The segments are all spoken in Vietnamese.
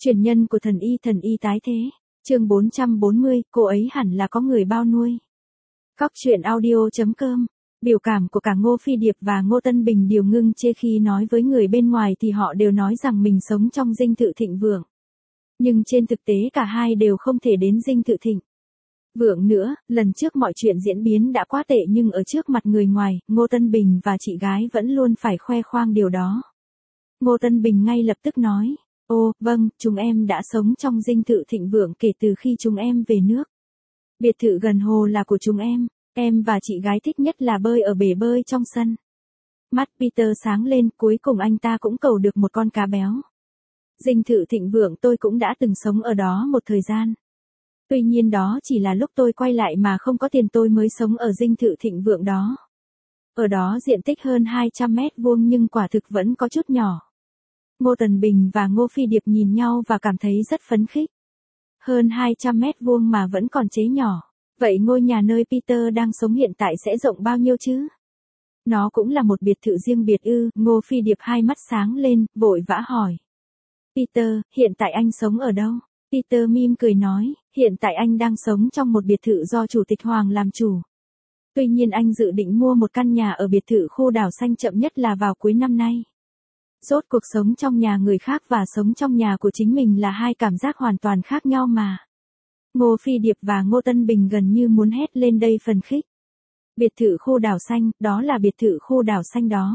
Truyền nhân của thần y tái thế. Chương 440, cô ấy hẳn là có người bao nuôi. Cóc truyện audio.com. Biểu cảm của cả Ngô Phi Điệp và Ngô Tân Bình đều ngưng chê khi nói với người bên ngoài thì họ đều nói rằng mình sống trong dinh thự thịnh vượng. Nhưng trên thực tế cả hai đều không thể đến dinh thự thịnh vượng nữa, lần trước mọi chuyện diễn biến đã quá tệ nhưng ở trước mặt người ngoài, Ngô Tân Bình và chị gái vẫn luôn phải khoe khoang điều đó. Ngô Tân Bình ngay lập tức nói, ô, vâng, chúng em đã sống trong dinh thự thịnh vượng kể từ khi chúng em về nước. Biệt thự gần hồ là của chúng em và chị gái thích nhất là bơi ở bể bơi trong sân. Mắt Peter sáng lên, cuối cùng anh ta cũng cầu được một con cá béo. Dinh thự thịnh vượng tôi cũng đã từng sống ở đó một thời gian. Tuy nhiên đó chỉ là lúc tôi quay lại mà không có tiền tôi mới sống ở dinh thự thịnh vượng đó. Ở đó diện tích hơn 200 mét vuông nhưng quả thực vẫn có chút nhỏ. Ngô Tân Bình và Ngô Phi Điệp nhìn nhau và cảm thấy rất phấn khích. Hơn 200 mét vuông mà vẫn còn chế nhỏ. Vậy ngôi nhà nơi Peter đang sống hiện tại sẽ rộng bao nhiêu chứ? Nó cũng là một biệt thự riêng biệt ư? Ngô Phi Điệp hai mắt sáng lên, vội vã hỏi. Peter, hiện tại anh sống ở đâu? Peter mỉm cười nói, hiện tại anh đang sống trong một biệt thự do Chủ tịch Hoàng làm chủ. Tuy nhiên anh dự định mua một căn nhà ở biệt thự khu đảo xanh chậm nhất là vào cuối năm nay. Rốt cuộc sống trong nhà người khác và sống trong nhà của chính mình là hai cảm giác hoàn toàn khác nhau mà. Ngô Phi Điệp và Ngô Tân Bình gần như muốn hét lên đây phần khích. Biệt thự khu đảo xanh, đó là biệt thự khu đảo xanh đó.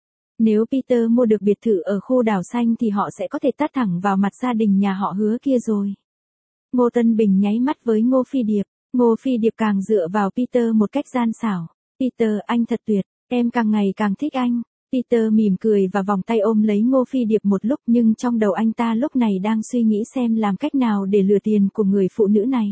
Nếu Peter mua được biệt thự ở khu đảo xanh thì họ sẽ có thể tát thẳng vào mặt gia đình nhà họ Hứa kia rồi. Ngô Tân Bình nháy mắt với Ngô Phi Điệp. Ngô Phi Điệp càng dựa vào Peter một cách gian xảo. Peter, anh thật tuyệt, em càng ngày càng thích anh. Peter mỉm cười và vòng tay ôm lấy Ngô Phi Điệp một lúc nhưng trong đầu anh ta lúc này đang suy nghĩ xem làm cách nào để lừa tiền của người phụ nữ này.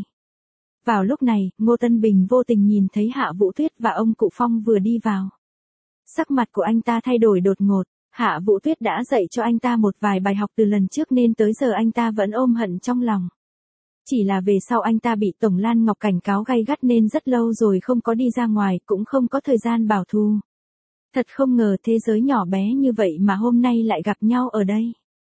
Vào lúc này, Ngô Tân Bình vô tình nhìn thấy Hạ Vũ Tuyết và ông Cụ Phong vừa đi vào. Sắc mặt của anh ta thay đổi đột ngột, Hạ Vũ Tuyết đã dạy cho anh ta một vài bài học từ lần trước nên tới giờ anh ta vẫn ôm hận trong lòng. Chỉ là về sau anh ta bị Tổng Lan Ngọc cảnh cáo gay gắt nên rất lâu rồi không có đi ra ngoài cũng không có thời gian bảo thù. Thật không ngờ thế giới nhỏ bé như vậy mà hôm nay lại gặp nhau ở đây.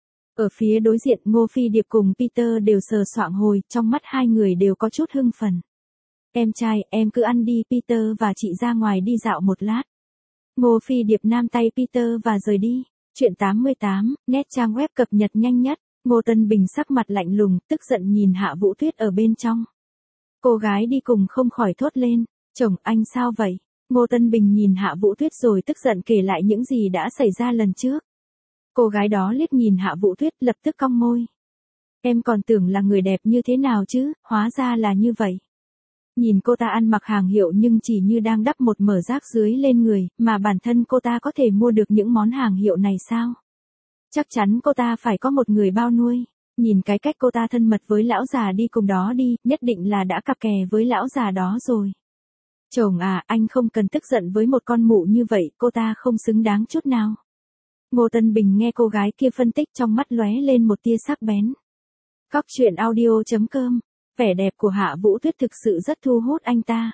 Ở phía đối diện Ngô Phi Điệp cùng Peter đều sờ soạng hồi, trong mắt hai người đều có chút hưng phấn. Em trai, em cứ ăn đi, Peter và chị ra ngoài đi dạo một lát. Ngô Phi Điệp nam tay Peter và rời đi. Chuyện 88, nét trang web cập nhật nhanh nhất. Ngô Tân Bình sắc mặt lạnh lùng, tức giận nhìn Hạ Vũ Tuyết ở bên trong. Cô gái đi cùng không khỏi thốt lên, chồng anh sao vậy? Ngô Tân Bình nhìn Hạ Vũ Tuyết rồi tức giận kể lại những gì đã xảy ra lần trước. Cô gái đó liếc nhìn Hạ Vũ Tuyết lập tức cong môi. Em còn tưởng là người đẹp như thế nào chứ, hóa ra là như vậy. Nhìn cô ta ăn mặc hàng hiệu nhưng chỉ như đang đắp một mẩu rác dưới lên người, mà bản thân cô ta có thể mua được những món hàng hiệu này sao? Chắc chắn cô ta phải có một người bao nuôi. Nhìn cái cách cô ta thân mật với lão già đi cùng đó đi, nhất định là đã cặp kè với lão già đó rồi. Chồng à, anh không cần tức giận với một con mụ như vậy, cô ta không xứng đáng chút nào. Ngô Tân Bình nghe cô gái kia phân tích trong mắt lóe lên một tia sắc bén. Cóc truyện audio.com. Vẻ đẹp của Hạ Vũ Tuyết thực sự rất thu hút anh ta.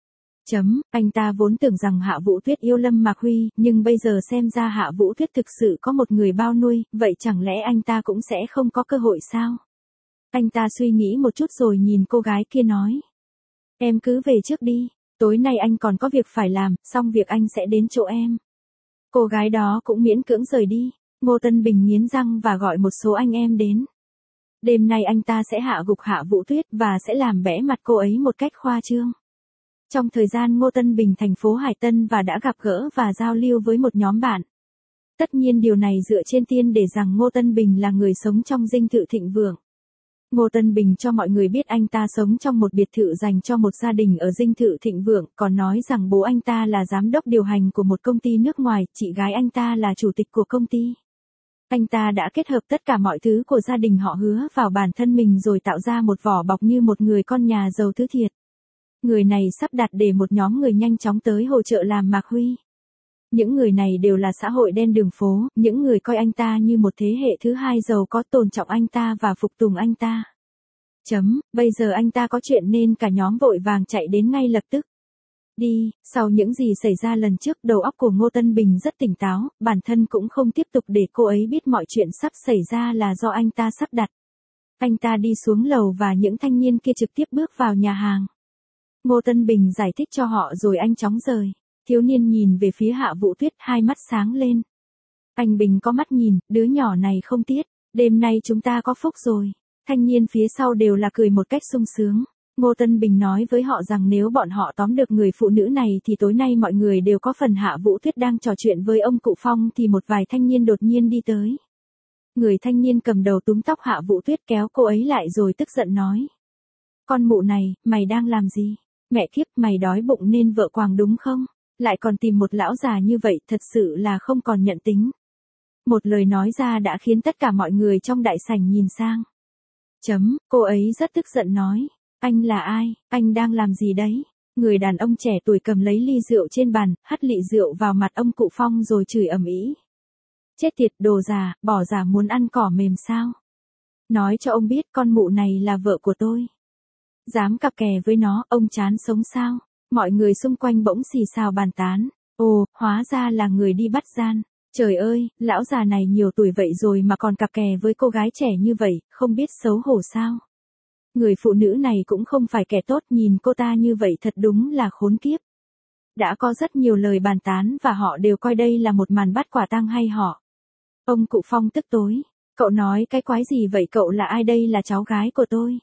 Anh ta vốn tưởng rằng Hạ Vũ Tuyết yêu Lâm Mạc Huy, nhưng bây giờ xem ra Hạ Vũ Tuyết thực sự có một người bao nuôi, vậy chẳng lẽ anh ta cũng sẽ không có cơ hội sao? Anh ta suy nghĩ một chút rồi nhìn cô gái kia nói. Em cứ về trước đi, tối nay anh còn có việc phải làm, xong việc anh sẽ đến chỗ em. Cô gái đó cũng miễn cưỡng rời đi. Ngô Tân Bình nghiến răng và gọi một số anh em đến. Đêm nay anh ta sẽ hạ gục Hạ Vũ Tuyết và sẽ làm bẽ mặt cô ấy một cách khoa trương. Trong thời gian Ngô Tân Bình thành phố Hải Tân và đã gặp gỡ và giao lưu với một nhóm bạn. Tất nhiên điều này dựa trên tiên để rằng Ngô Tân Bình là người sống trong dinh thự thịnh vượng. Ngô Tân Bình cho mọi người biết anh ta sống trong một biệt thự dành cho một gia đình ở dinh thự thịnh vượng, còn nói rằng bố anh ta là giám đốc điều hành của một công ty nước ngoài, chị gái anh ta là chủ tịch của công ty. Anh ta đã kết hợp tất cả mọi thứ của gia đình họ Hứa vào bản thân mình rồi tạo ra một vỏ bọc như một người con nhà giàu thứ thiệt. Người này sắp đặt để một nhóm người nhanh chóng tới hỗ trợ làm Mạc Huy. Những người này đều là xã hội đen đường phố, những người coi anh ta như một thế hệ thứ hai giàu có, tôn trọng anh ta và phục tùng anh ta. Bây giờ anh ta có chuyện nên cả nhóm vội vàng chạy đến ngay lập tức. Sau những gì xảy ra lần trước, đầu óc của Ngô Tân Bình rất tỉnh táo, bản thân cũng không tiếp tục để cô ấy biết mọi chuyện sắp xảy ra là do anh ta sắp đặt. Anh ta đi xuống lầu và những thanh niên kia trực tiếp bước vào nhà hàng. Ngô Tân Bình giải thích cho họ rồi anh chóng rời. Thiếu niên nhìn về phía Hạ Vũ Tuyết, hai mắt sáng lên. Anh Bình có mắt nhìn, đứa nhỏ này không tiết, đêm nay chúng ta có phúc rồi. Thanh niên phía sau đều là cười một cách sung sướng. Ngô Tân Bình nói với họ rằng nếu bọn họ tóm được người phụ nữ này thì tối nay mọi người đều có phần. Hạ Vũ Tuyết đang trò chuyện với ông cụ Phong thì một vài thanh niên đột nhiên đi tới. Người thanh niên cầm đầu túm tóc Hạ Vũ Tuyết kéo cô ấy lại rồi tức giận nói. Con mụ này, mày đang làm gì? Mẹ kiếp, mày đói bụng nên vợ quàng đúng không? Lại còn tìm một lão già như vậy, thật sự là không còn nhận tính. Một lời nói ra đã khiến tất cả mọi người trong đại sảnh nhìn sang. Cô ấy rất tức giận nói. Anh là ai? Anh đang làm gì đấy? Người đàn ông trẻ tuổi cầm lấy ly rượu trên bàn, hắt lị rượu vào mặt ông cụ Phong rồi chửi ầm ĩ. Chết tiệt, đồ già, bỏ già muốn ăn cỏ mềm sao? Nói cho ông biết con mụ này là vợ của tôi. Dám cặp kè với nó, ông chán sống sao? Mọi người xung quanh bỗng xì xào bàn tán. Ồ, hóa ra là người đi bắt gian. Trời ơi, lão già này nhiều tuổi vậy rồi mà còn cặp kè với cô gái trẻ như vậy, không biết xấu hổ sao? Người phụ nữ này cũng không phải kẻ tốt, nhìn cô ta như vậy thật đúng là khốn kiếp. Đã có rất nhiều lời bàn tán và họ đều coi đây là một màn bắt quả tang hay họ. Ông cụ Phong tức tối. Cậu nói cái quái gì vậy, cậu là ai? Đây là cháu gái của tôi.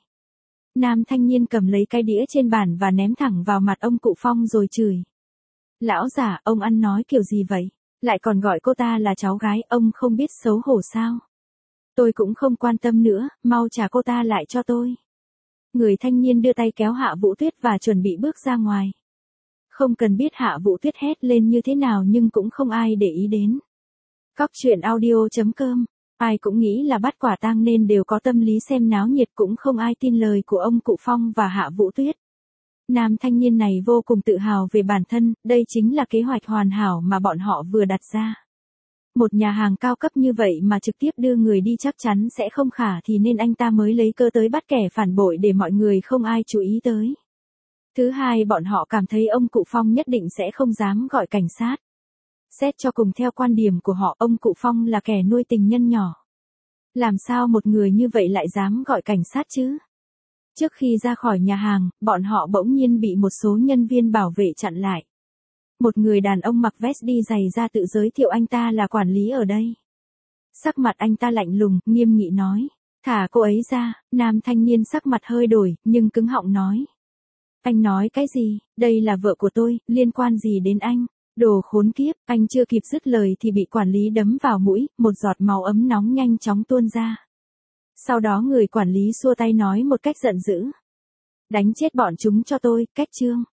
Nam thanh niên cầm lấy cái đĩa trên bàn và ném thẳng vào mặt ông cụ Phong rồi chửi. Lão già, ông ăn nói kiểu gì vậy? Lại còn gọi cô ta là cháu gái, ông không biết xấu hổ sao? Tôi cũng không quan tâm nữa, mau trả cô ta lại cho tôi. Người thanh niên đưa tay kéo Hạ Vũ Tuyết và chuẩn bị bước ra ngoài. Không cần biết Hạ Vũ Tuyết hét lên như thế nào nhưng cũng không ai để ý đến. Cóc truyện audio.com. Ai cũng nghĩ là bắt quả tang nên đều có tâm lý xem náo nhiệt, cũng không ai tin lời của ông cụ Phong và Hạ Vũ Tuyết. Nam thanh niên này vô cùng tự hào về bản thân, đây chính là kế hoạch hoàn hảo mà bọn họ vừa đặt ra. Một nhà hàng cao cấp như vậy mà trực tiếp đưa người đi chắc chắn sẽ không khả thì nên anh ta mới lấy cơ tới bắt kẻ phản bội để mọi người không ai chú ý tới. Thứ hai, bọn họ cảm thấy ông cụ Phong nhất định sẽ không dám gọi cảnh sát. Xét cho cùng theo quan điểm của họ, ông cụ Phong là kẻ nuôi tình nhân nhỏ. Làm sao một người như vậy lại dám gọi cảnh sát chứ? Trước khi ra khỏi nhà hàng, bọn họ bỗng nhiên bị một số nhân viên bảo vệ chặn lại. Một người đàn ông mặc vest đi giày ra tự giới thiệu anh ta là quản lý ở đây. Sắc mặt anh ta lạnh lùng, nghiêm nghị nói. Thả cô ấy ra. Nam thanh niên sắc mặt hơi đổi, nhưng cứng họng nói. Anh nói cái gì? Đây là vợ của tôi, liên quan gì đến anh? Đồ khốn kiếp. Anh chưa kịp dứt lời thì bị quản lý đấm vào mũi, một giọt máu ấm nóng nhanh chóng tuôn ra. Sau đó người quản lý xua tay nói một cách giận dữ. Đánh chết bọn chúng cho tôi, cách chương.